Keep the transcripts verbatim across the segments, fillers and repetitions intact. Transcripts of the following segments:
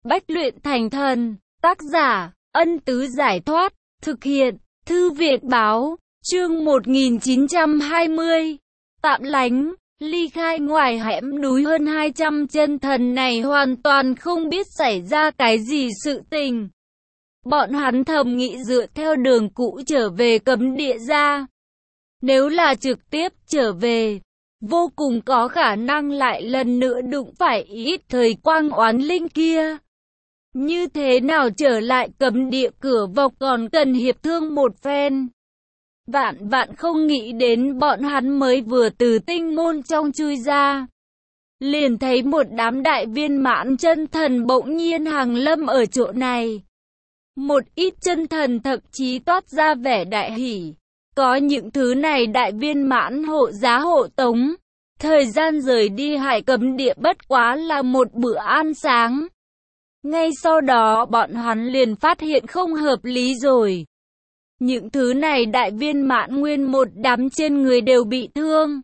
Bách luyện thành thần. Tác giả, Ân Tứ Giải Thoát. Thực hiện, Thư Việt Báo. Chương một nghìn chín trăm hai mươi. Tạm lánh. Ly khai ngoài hẻm núi hơn hai trăm chân thần này hoàn toàn không biết xảy ra cái gì sự tình. Bọn hắn thầm nghĩ dựa theo đường cũ trở về cấm địa ra. Nếu là trực tiếp trở về, vô cùng có khả năng lại lần nữa đụng phải ít thời quang oán linh kia. Như thế nào trở lại cấm địa cửa vào còn cần hiệp thương một phen. Vạn vạn không nghĩ đến bọn hắn mới vừa từ tinh môn trong chui ra. Liền thấy một đám đại viên mãn chân thần bỗng nhiên hàng lâm ở chỗ này. Một ít chân thần thậm chí toát ra vẻ đại hỉ. Có những thứ này đại viên mãn hộ giá hộ tống. Thời gian rời đi hải cấm địa bất quá là một bữa ăn sáng. Ngay sau đó bọn hắn liền phát hiện không hợp lý rồi. Những thứ này đại viên mãn nguyên một đám trên người đều bị thương.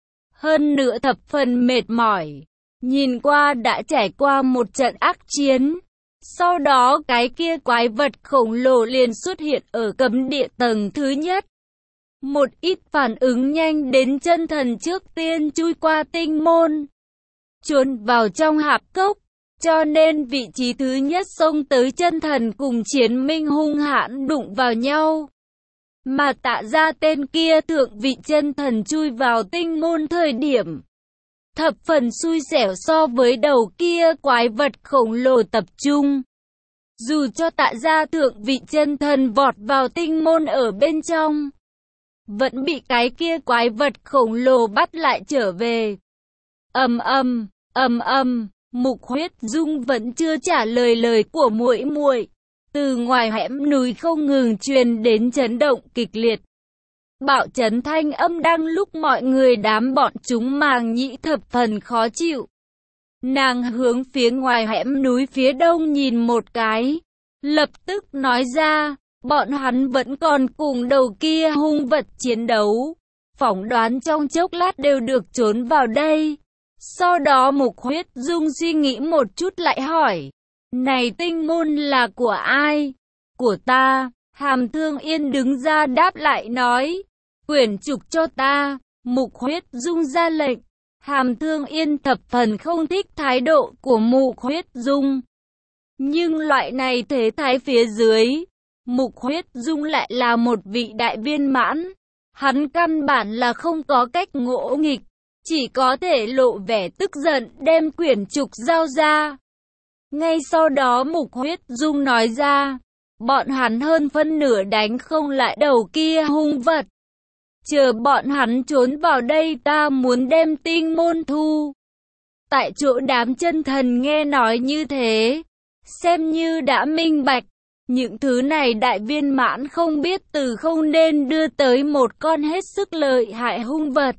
Hơn nữa thập phần mệt mỏi. Nhìn qua đã trải qua một trận ác chiến. Sau đó cái kia quái vật khổng lồ liền xuất hiện ở cấm địa tầng thứ nhất. Một ít phản ứng nhanh đến chân thần trước tiên chui qua tinh môn. Trốn vào trong hạp cốc. Cho nên vị trí thứ nhất xông tới chân thần cùng chiến minh hung hãn đụng vào nhau. Mà Tạ Gia tên kia thượng vị chân thần chui vào tinh môn thời điểm. Thập phần xui xẻo so với đầu kia quái vật khổng lồ tập trung. Dù cho Tạ Gia thượng vị chân thần vọt vào tinh môn ở bên trong. Vẫn bị cái kia quái vật khổng lồ bắt lại trở về. Ầm ầm, ầm ầm. Mục Huyết Dung vẫn chưa trả lời lời của muội muội. Từ ngoài hẻm núi không ngừng truyền đến chấn động kịch liệt. Bạo chấn thanh âm đang lúc mọi người đám bọn chúng màng nhĩ thập phần khó chịu. Nàng hướng phía ngoài hẻm núi phía đông nhìn một cái. Lập tức nói ra, bọn hắn vẫn còn cùng đầu kia hung vật chiến đấu. Phỏng đoán trong chốc lát đều được trốn vào đây. Sau đó Mục Huyết Dung suy nghĩ một chút lại hỏi. Này tinh môn là của ai? Của ta. Hàm Thương Yên đứng ra đáp lại nói. Quyển trục cho ta. Mục Huyết Dung ra lệnh. Hàm Thương Yên thập phần không thích thái độ của Mục Huyết Dung. Nhưng loại này thế thái phía dưới. Mục Huyết Dung lại là một vị đại viên mãn. Hắn căn bản là không có cách ngỗ nghịch. Chỉ có thể lộ vẻ tức giận đem quyển trục giao ra. Ngay sau đó Mục Huyết Dung nói ra. Bọn hắn hơn phân nửa đánh không lại đầu kia hung vật. Chờ bọn hắn trốn vào đây ta muốn đem tinh môn thu. Tại chỗ đám chân thần nghe nói như thế. Xem như đã minh bạch. Những thứ này đại viên mãn không biết từ không nên đưa tới một con hết sức lợi hại hung vật.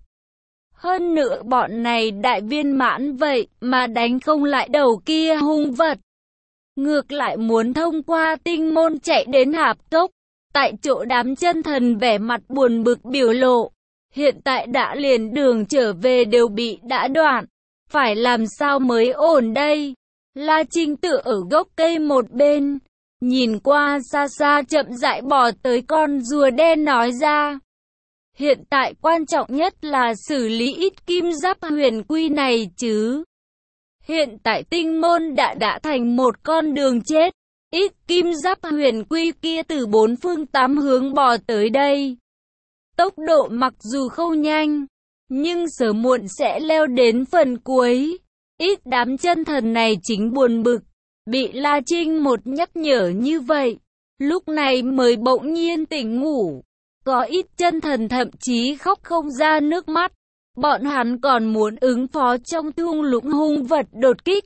Hơn nữa bọn này đại viên mãn vậy mà đánh không lại đầu kia hung vật. Ngược lại muốn thông qua tinh môn chạy đến hạp cốc. Tại chỗ đám chân thần vẻ mặt buồn bực biểu lộ. Hiện tại đã liền đường trở về đều bị đã đoạn. Phải làm sao mới ổn đây? La Trinh tựa ở gốc cây một bên. Nhìn qua xa xa chậm rãi bò tới con rùa đen nói ra. Hiện tại quan trọng nhất là xử lý ít kim giáp huyền quy này chứ. Hiện tại tinh môn đã đã thành một con đường chết. Ít kim giáp huyền quy kia từ bốn phương tám hướng bò tới đây. Tốc độ mặc dù không nhanh, nhưng sớm muộn sẽ leo đến phần cuối. Ít đám chân thần này chính buồn bực. Bị La Trinh một nhắc nhở như vậy. Lúc này mới bỗng nhiên tỉnh ngủ. Có ít chân thần thậm chí khóc không ra nước mắt. Bọn hắn còn muốn ứng phó trong thung lũng hung vật đột kích.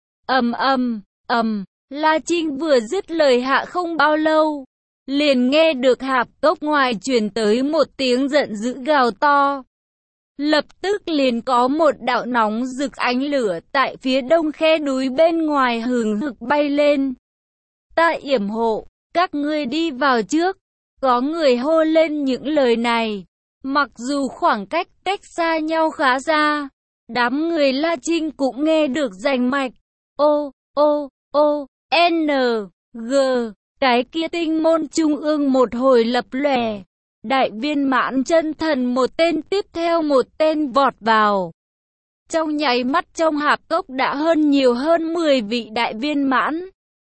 Ầm ầm, ầm, La Trinh vừa dứt lời hạ không bao lâu. Liền nghe được hạp cốc ngoài truyền tới một tiếng giận dữ gào to. Lập tức liền có một đạo nóng rực ánh lửa tại phía đông khe núi bên ngoài hừng hực bay lên. Ta yểm hộ, các ngươi đi vào trước. Có người hô lên những lời này. Mặc dù khoảng cách cách xa nhau khá xa, đám người La Trinh cũng nghe được rành mạch. Ô, ô, O, N, G, cái kia tinh môn trung ương một hồi lập lòe. Đại viên mãn chân thần một tên tiếp theo một tên vọt vào. Trong nháy mắt trong hạp cốc đã hơn nhiều hơn mười vị đại viên mãn.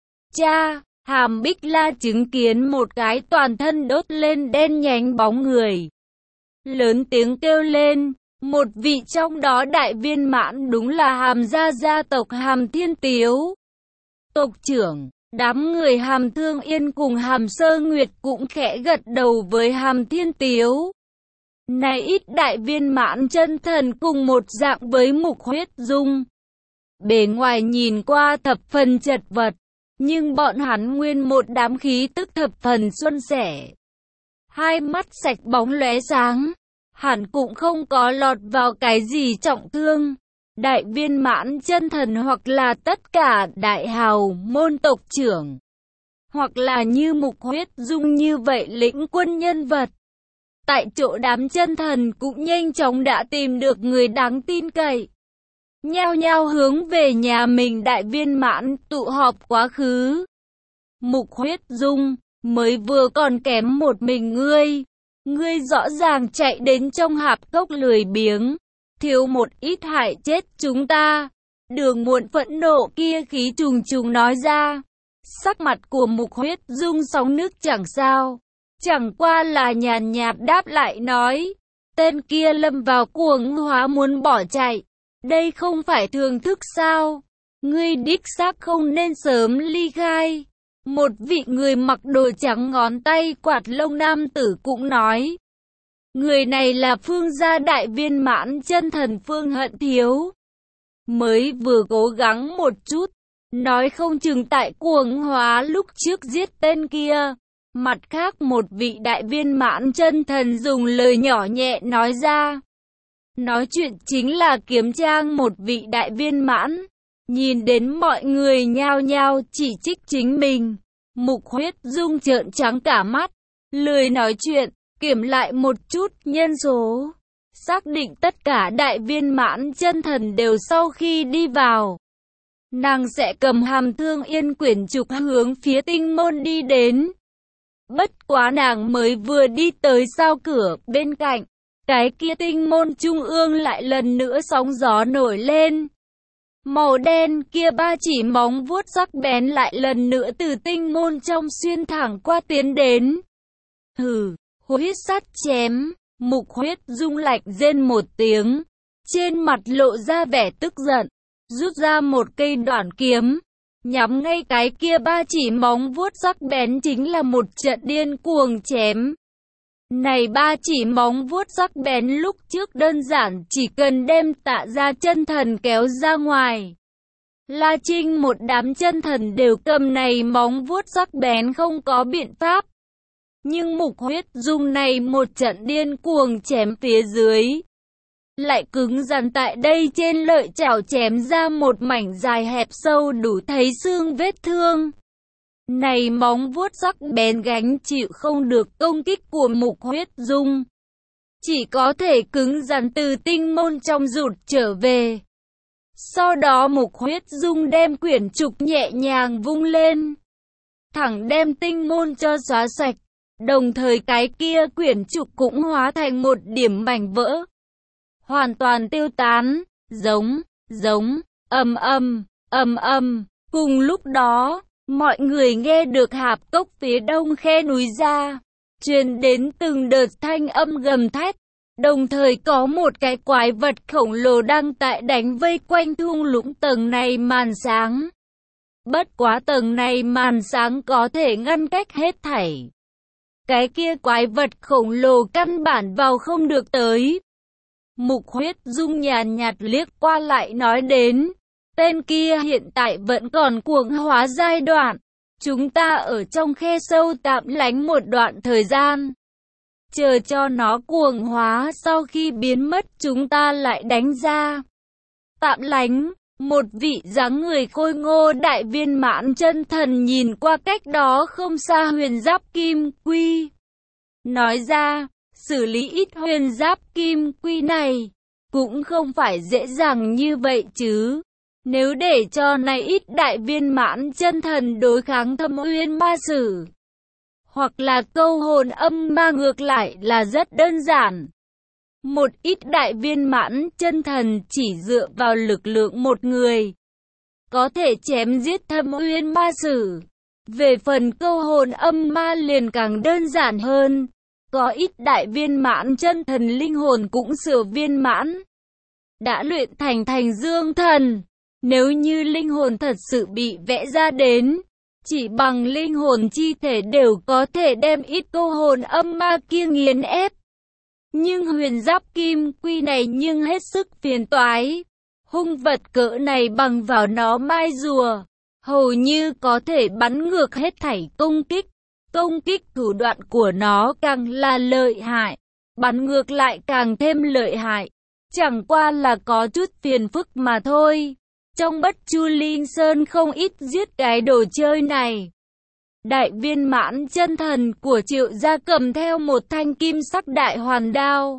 Cha, Hàm Bích La chứng kiến một cái toàn thân đốt lên đen nhánh bóng người. Lớn tiếng kêu lên, một vị trong đó đại viên mãn đúng là Hàm gia gia tộc Hàm Thiên Tiếu. Tộc trưởng, đám người Hàm Thương Yên cùng Hàm Sơ Nguyệt cũng khẽ gật đầu với Hàm Thiên Tiếu. Này ít đại viên mãn chân thần cùng một dạng với Mục Huyết Dung. Bề ngoài nhìn qua thập phần chật vật, nhưng bọn hắn nguyên một đám khí tức thập phần xuân sẻ. Hai mắt sạch bóng lóe sáng, hẳn cũng không có lọt vào cái gì trọng thương. Đại viên mãn chân thần hoặc là tất cả đại hào môn tộc trưởng, hoặc là như Mục Huyết Dung như vậy lĩnh quân nhân vật. Tại chỗ đám chân thần cũng nhanh chóng đã tìm được người đáng tin cậy. Nhao nhao hướng về nhà mình đại viên mãn tụ họp quá khứ. Mục Huyết Dung, mới vừa còn kém một mình ngươi. Ngươi rõ ràng chạy đến trong hạp cốc lười biếng, thiếu một ít hại chết chúng ta. Đường Muộn phẫn nộ kia khí trùng trùng nói ra. Sắc mặt của Mục Huyết Dung sóng nước chẳng sao, chẳng qua là nhàn nhạt đáp lại nói. Tên kia lâm vào cuồng hóa muốn bỏ chạy. Đây không phải thường thức sao? Ngươi đích xác không nên sớm ly khai. Một vị người mặc đồ trắng ngón tay quạt lông nam tử cũng nói. Người này là Phương gia đại viên mãn chân thần Phương Hận Thiếu. Mới vừa cố gắng một chút, nói không chừng tại cuồng hóa lúc trước giết tên kia. Mặt khác một vị đại viên mãn chân thần dùng lời nhỏ nhẹ nói ra. Nói chuyện chính là Kiếm Trang một vị đại viên mãn. Nhìn đến mọi người nhao nhao chỉ trích chính mình. Mục Huyết Dung trợn trắng cả mắt, lười nói chuyện, kiểm lại một chút nhân số. Xác định tất cả đại viên mãn chân thần đều sau khi đi vào. Nàng sẽ cầm Hàm Thương Yên quyển trục hướng phía tinh môn đi đến. Bất quá nàng mới vừa đi tới sau cửa bên cạnh. Cái kia tinh môn trung ương lại lần nữa sóng gió nổi lên. Màu đen kia ba chỉ móng vuốt sắc bén lại lần nữa từ tinh môn trong xuyên thẳng qua tiến đến. Hừ, huyết sắt chém. Mục Huyết Dung lạnh rên một tiếng. Trên mặt lộ ra vẻ tức giận. Rút ra một cây đoạn kiếm. Nhắm ngay cái kia ba chỉ móng vuốt sắc bén chính là một trận điên cuồng chém. Này ba chỉ móng vuốt sắc bén lúc trước đơn giản chỉ cần đem Tạ gia chân thần kéo ra ngoài. La Trinh một đám chân thần đều cầm này móng vuốt sắc bén không có biện pháp. Nhưng Mục Huyết Dung này một trận điên cuồng chém phía dưới. Lại cứng rắn tại đây trên lợi chảo chém ra một mảnh dài hẹp sâu đủ thấy xương vết thương. Này móng vuốt sắc bén gánh chịu không được công kích của Mục Huyết Dung. Chỉ có thể cứng rắn từ tinh môn trong rụt trở về. Sau đó Mục Huyết Dung đem quyển trục nhẹ nhàng vung lên. Thẳng đem tinh môn cho xóa sạch. Đồng thời cái kia quyển trục cũng hóa thành một điểm mảnh vỡ. Hoàn toàn tiêu tán. Giống, giống, ầm ầm, ầm ầm. Cùng lúc đó, mọi người nghe được hạp cốc phía đông khe núi ra, truyền đến từng đợt thanh âm gầm thét, đồng thời có một cái quái vật khổng lồ đang tại đánh vây quanh thung lũng tầng này màn sáng. Bất quá tầng này màn sáng có thể ngăn cách hết thảy. Cái kia quái vật khổng lồ căn bản vào không được tới. Mục Huyết Dung nhàn nhạt liếc qua lại nói đến. Tên kia hiện tại vẫn còn cuồng hóa giai đoạn. Chúng ta ở trong khe sâu tạm lánh một đoạn thời gian. Chờ cho nó cuồng hóa sau khi biến mất chúng ta lại đánh ra. Tạm lánh, một vị dáng người khôi ngô đại viên mãn chân thần nhìn qua cách đó không xa huyền giáp kim quy. Nói ra, xử lý ít huyền giáp kim quy này, cũng không phải dễ dàng như vậy chứ. Nếu để cho này ít đại viên mãn chân thần đối kháng Thâm Uyên Ma Sử, hoặc là câu hồn âm ma ngược lại là rất đơn giản. Một ít đại viên mãn chân thần chỉ dựa vào lực lượng một người, có thể chém giết Thâm Uyên Ma Sử. Về phần câu hồn âm ma liền càng đơn giản hơn. Có ít đại viên mãn chân thần linh hồn cũng sửa viên mãn, đã luyện thành thành dương thần. Nếu như linh hồn thật sự bị vẽ ra đến, chỉ bằng linh hồn chi thể đều có thể đem ít câu hồn âm ma kia nghiền ép. Nhưng huyền giáp kim quy này nhưng hết sức phiền toái. Hung vật cỡ này bằng vào nó mai rùa, hầu như có thể bắn ngược hết thảy công kích. Công kích thủ đoạn của nó càng là lợi hại, bắn ngược lại càng thêm lợi hại. Chẳng qua là có chút phiền phức mà thôi. Trong Bất Chu Linh Sơn không ít giết cái đồ chơi này. Đại viên mãn chân thần của Triệu gia cầm theo một thanh kim sắc đại hoàn đao,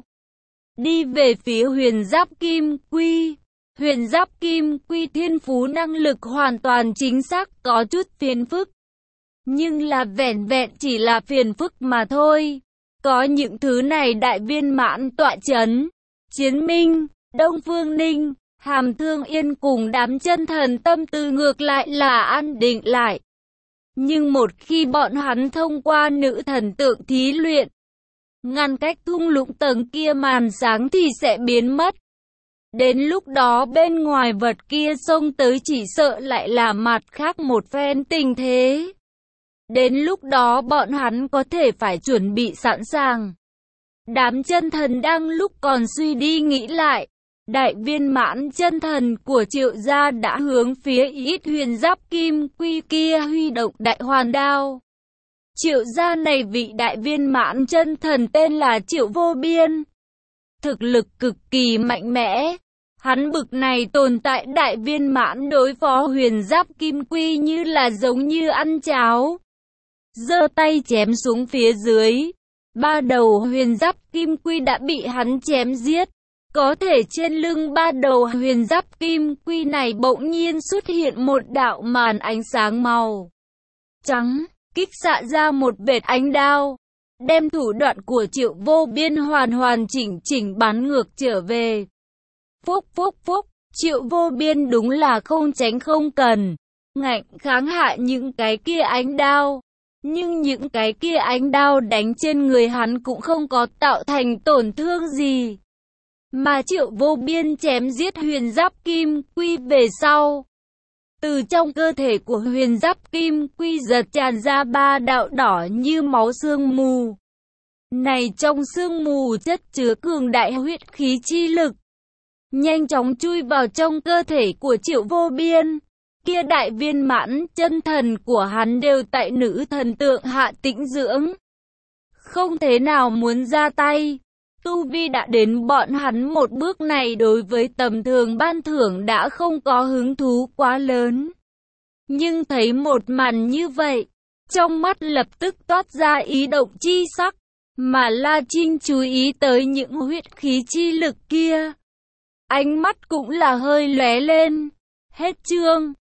đi về phía huyền giáp kim quy. Huyền giáp kim quy thiên phú năng lực hoàn toàn chính xác có chút phiền phức, nhưng là vẻn vẹn chỉ là phiền phức mà thôi. Có những thứ này đại viên mãn tọa chấn, Chiến Minh, Đông Phương Ninh, Hàm Thương Yên cùng đám chân thần tâm tư ngược lại là an định lại. Nhưng một khi bọn hắn thông qua nữ thần tượng thí luyện, ngăn cách thung lũng tầng kia màn sáng thì sẽ biến mất. Đến lúc đó bên ngoài vật kia xông tới chỉ sợ lại là mặt khác một phen tình thế. Đến lúc đó bọn hắn có thể phải chuẩn bị sẵn sàng. Đám chân thần đang lúc còn suy đi nghĩ lại, đại viên mãn chân thần của Triệu gia đã hướng phía ít huyền giáp kim quy kia huy động đại hoàn đao. Triệu gia này vị đại viên mãn chân thần tên là Triệu Vô Biên, thực lực cực kỳ mạnh mẽ. Hắn bực này tồn tại đại viên mãn đối phó huyền giáp kim quy như là giống như ăn cháo. Giơ tay chém xuống phía dưới, ba đầu huyền giáp kim quy đã bị hắn chém giết. Có thể trên lưng ba đầu huyền giáp kim quy này bỗng nhiên xuất hiện một đạo màn ánh sáng màu trắng, kích xạ ra một vệt ánh đao, đem thủ đoạn của Triệu Vô Biên hoàn hoàn chỉnh chỉnh bắn ngược trở về. Phúc phúc phúc, Triệu Vô Biên đúng là không tránh không cần, ngạnh kháng hạ những cái kia ánh đao. Nhưng những cái kia ánh đao đánh trên người hắn cũng không có tạo thành tổn thương gì. Mà Triệu Vô Biên chém giết huyền giáp kim quy về sau, từ trong cơ thể của huyền giáp kim quy giật tràn ra ba đạo đỏ như máu sương mù. Này trong sương mù chất chứa cường đại huyết khí chi lực, nhanh chóng chui vào trong cơ thể của Triệu Vô Biên. Kia đại viên mãn chân thần của hắn đều tại nữ thần tượng hạ tĩnh dưỡng, không thế nào muốn ra tay. Tu vi đã đến bọn hắn một bước này đối với tầm thường ban thưởng đã không có hứng thú quá lớn. Nhưng thấy một màn như vậy, trong mắt lập tức toát ra ý động chi sắc, mà La Trinh chú ý tới những huyết khí chi lực kia. Ánh mắt cũng là hơi lóe lên. Hết chương.